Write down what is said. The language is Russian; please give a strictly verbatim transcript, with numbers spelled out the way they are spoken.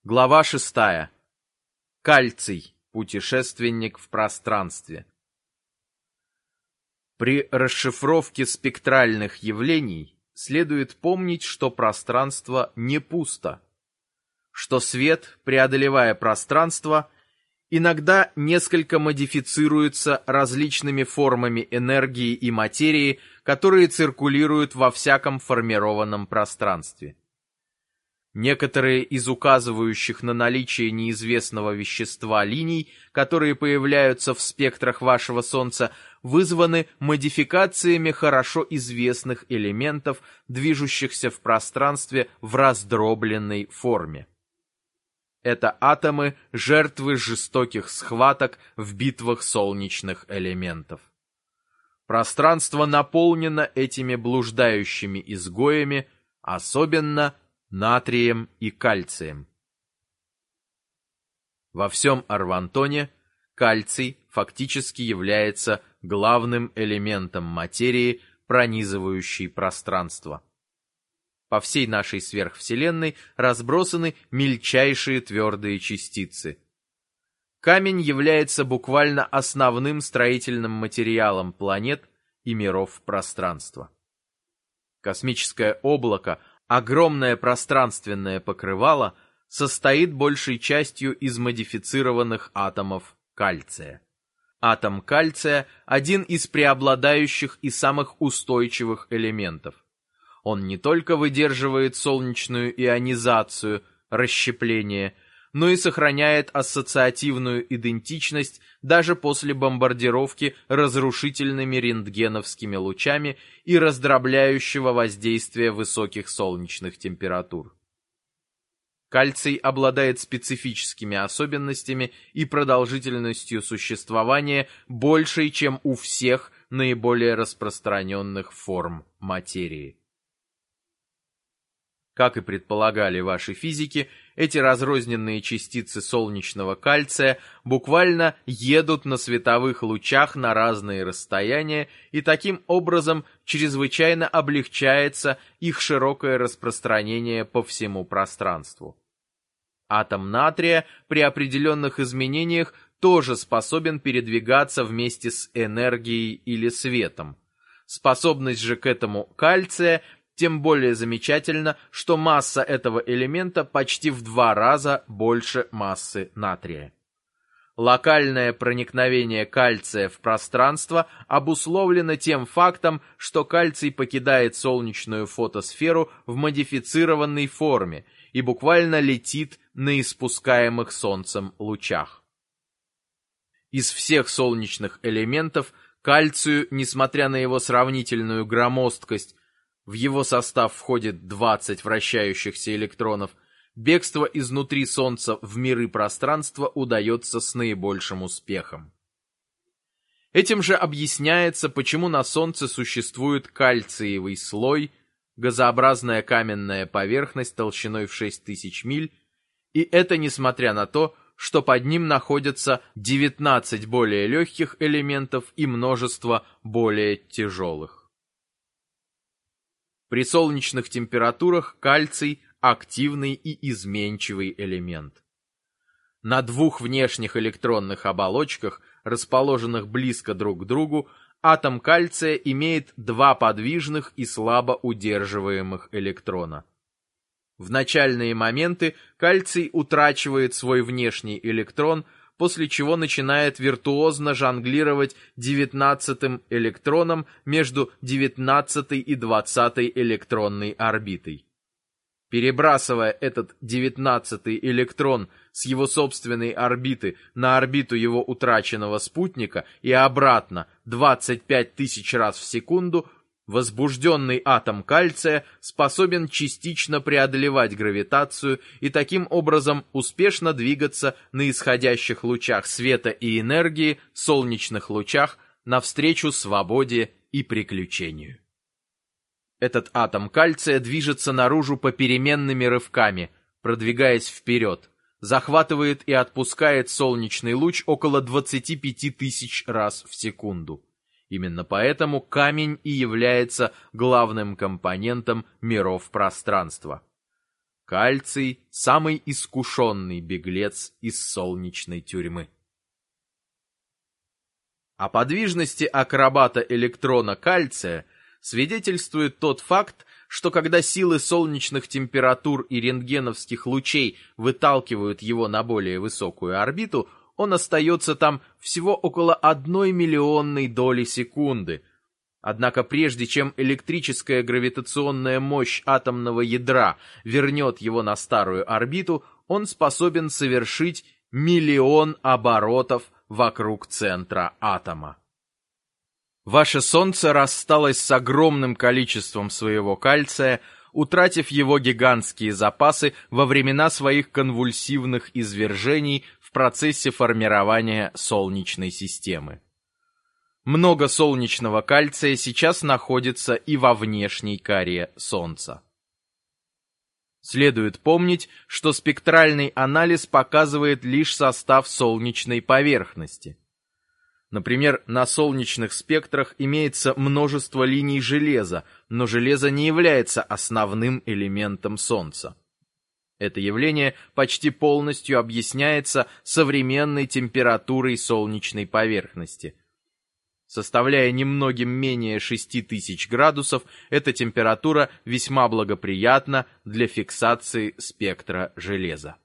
Глава шестая. Кальций. Путешественник в пространстве. При расшифровке спектральных явлений следует помнить, что пространство не пусто, что свет, преодолевая пространство, иногда несколько модифицируется различными формами энергии и материи, которые циркулируют во всяком формированном пространстве. Некоторые из указывающих на наличие неизвестного вещества линий, которые появляются в спектрах вашего Солнца, вызваны модификациями хорошо известных элементов, движущихся в пространстве в раздробленной форме. Это атомы, жертвы жестоких схваток в битвах солнечных элементов. Пространство наполнено этими блуждающими изгоями, особенно натрием и кальцием. Во всем Арвантоне кальций фактически является главным элементом материи, пронизывающей пространство. По всей нашей сверхвселенной разбросаны мельчайшие твердые частицы. Камень является буквально основным строительным материалом планет и миров пространства. Космическое облако, огромное пространственное покрывало, состоит большей частью из модифицированных атомов кальция. Атом кальция – один из преобладающих и самых устойчивых элементов. Он не только выдерживает солнечную ионизацию, расщепление, но и сохраняет ассоциативную идентичность даже после бомбардировки разрушительными рентгеновскими лучами и раздробляющего воздействия высоких солнечных температур. Кальций обладает специфическими особенностями и продолжительностью существования большей, чем у всех наиболее распространенных форм материи. Как и предполагали ваши физики, эти разрозненные частицы солнечного кальция буквально едут на световых лучах на разные расстояния, и таким образом чрезвычайно облегчается их широкое распространение по всему пространству. Атом натрия при определенных изменениях тоже способен передвигаться вместе с энергией или светом. Способность же к этому кальция тем более замечательно, что масса этого элемента почти в два раза больше массы натрия. Локальное проникновение кальция в пространство обусловлено тем фактом, что кальций покидает солнечную фотосферу в модифицированной форме и буквально летит на испускаемых Солнцем лучах. Из всех солнечных элементов кальцию, несмотря на его сравнительную громоздкость, в его состав входит двадцать вращающихся электронов, бегство изнутри Солнца в миры пространства удается с наибольшим успехом. Этим же объясняется, почему на Солнце существует кальциевый слой, газообразная каменная поверхность толщиной в шесть тысяч миль, и это несмотря на то, что под ним находятся девятнадцать более легких элементов и множество более тяжелых. При солнечных температурах кальций – активный и изменчивый элемент. На двух внешних электронных оболочках, расположенных близко друг к другу, атом кальция имеет два подвижных и слабо удерживаемых электрона. В начальные моменты кальций утрачивает свой внешний электрон, после чего начинает виртуозно жонглировать девятнадцатым электроном между девятнадцатой и двадцатой электронной орбитой. Перебрасывая этот девятнадцатый электрон с его собственной орбиты на орбиту его утраченного спутника и обратно двадцать пять тысяч раз в секунду, возбужденный атом кальция способен частично преодолевать гравитацию и таким образом успешно двигаться на исходящих лучах света и энергии, солнечных лучах, навстречу свободе и приключению. Этот атом кальция движется наружу попеременными рывками, продвигаясь вперед, захватывает и отпускает солнечный луч около двадцати пяти тысяч раз в секунду. Именно поэтому камень и является главным компонентом миров пространства. Кальций – самый искушенный беглец из солнечной тюрьмы. О подвижности акробата-электрона кальция свидетельствует тот факт, что когда силы солнечных температур и рентгеновских лучей выталкивают его на более высокую орбиту, он остается там всего около одной миллионной доли секунды. Однако прежде чем электрическая гравитационная мощь атомного ядра вернет его на старую орбиту, он способен совершить миллион оборотов вокруг центра атома. Ваше Солнце рассталось с огромным количеством своего кальция, утратив его гигантские запасы во времена своих конвульсивных извержений в процессе формирования Солнечной системы. Много солнечного кальция сейчас находится и во внешней коре Солнца. Следует помнить, что спектральный анализ показывает лишь состав солнечной поверхности. Например, на солнечных спектрах имеется множество линий железа, но железо не является основным элементом Солнца. Это явление почти полностью объясняется современной температурой солнечной поверхности. Составляя немногим менее шести тысяч градусов, эта температура весьма благоприятна для фиксации спектра железа.